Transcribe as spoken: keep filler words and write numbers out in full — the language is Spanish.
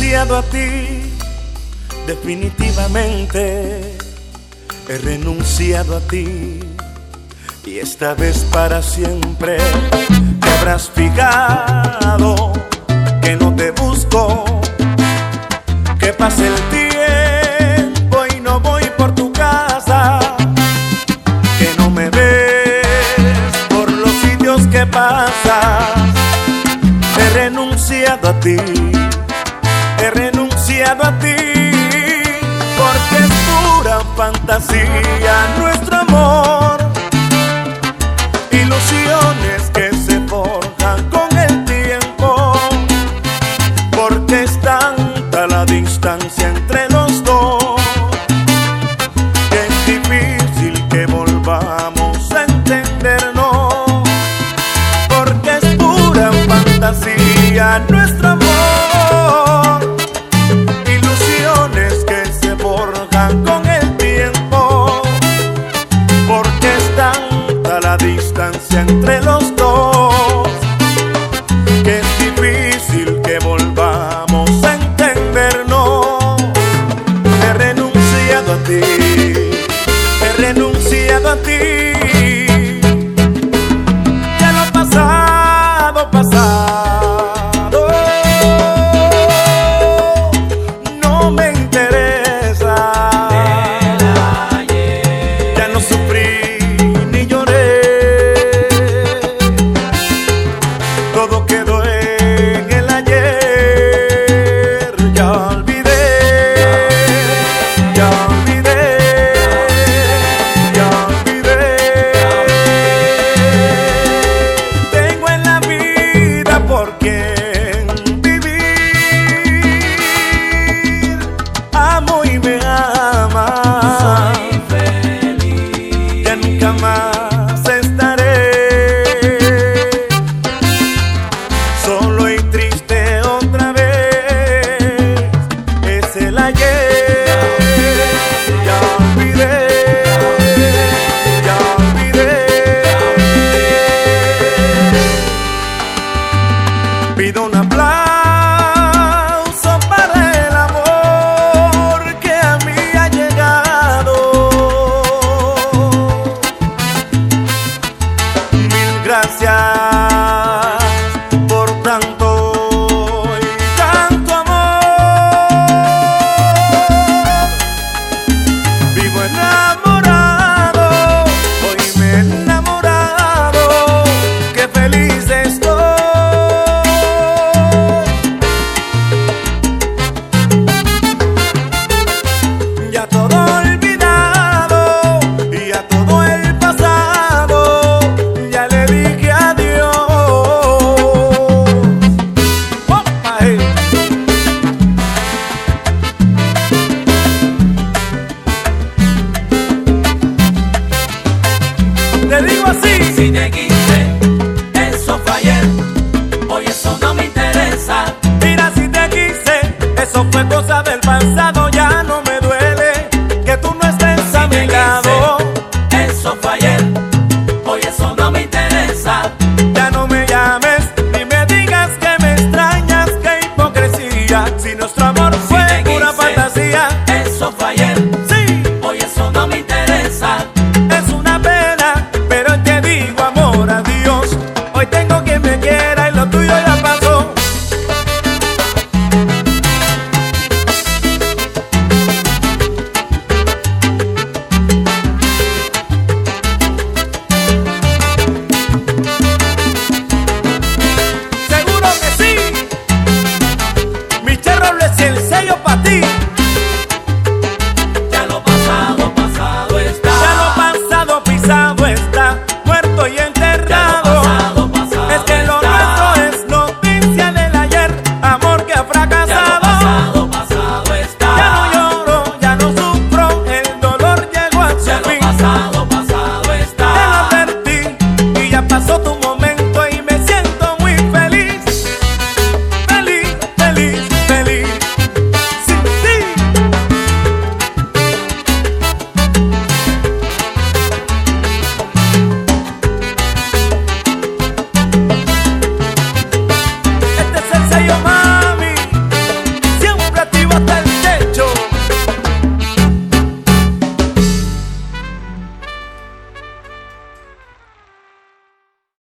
renunciado a ti, definitivamente he renunciado a ti, y esta vez para siempre te habrás fijado que no te busco, que pase el tiempo y no voy por tu casa, que no me ves por los sitios que pasas. He renunciado a ti, he renunciado a ti, porque es pura fantasía nuestro amor, ilusiones que se forjan con el tiempo, porque es tanta la distancia entre los dos, que es difícil que volvamos a entendernos, porque es pura fantasía nuestro amor, ilusiones que se forjan con el tiempo, porque es tanta la distancia entre los dos, que es difícil que volvamos a entendernos. He renunciado a ti, he renunciado a ti, ya lo pasado, pasado no me interesa. Ya no sufrí ni lloré, todo quedó en el ayer. Ya olvidé, ya olvidé, ya olvidé. Tengo en la vida por quien vivir, amo y me ama. Soy feliz. Ya nunca más estaré solo y triste otra vez. Es el ayer. Ya olvidé, ya olvidé. Pido un aplauso para el amor que a mí ha llegado. Mil gracias por tanto y tanto amor. Vivo enamorado, hoy me he enamorado, qué feliz estoy. Ya todo olvidado y a todo el pasado ya le dije adiós. ¡Opa, eh! Te digo así. Si te quise, eso fue ayer, hoy eso no me interesa. Mira, si te quise, eso fue cosa del pasado, ya no me duele que tú no estés a Si mi te lado. quise, eso fue ayer, hoy eso no me interesa. Ya no me llames ni me digas que me extrañas, qué hipocresía, si nuestro amor Si fue te pura quise, fantasía. eso fue ayer,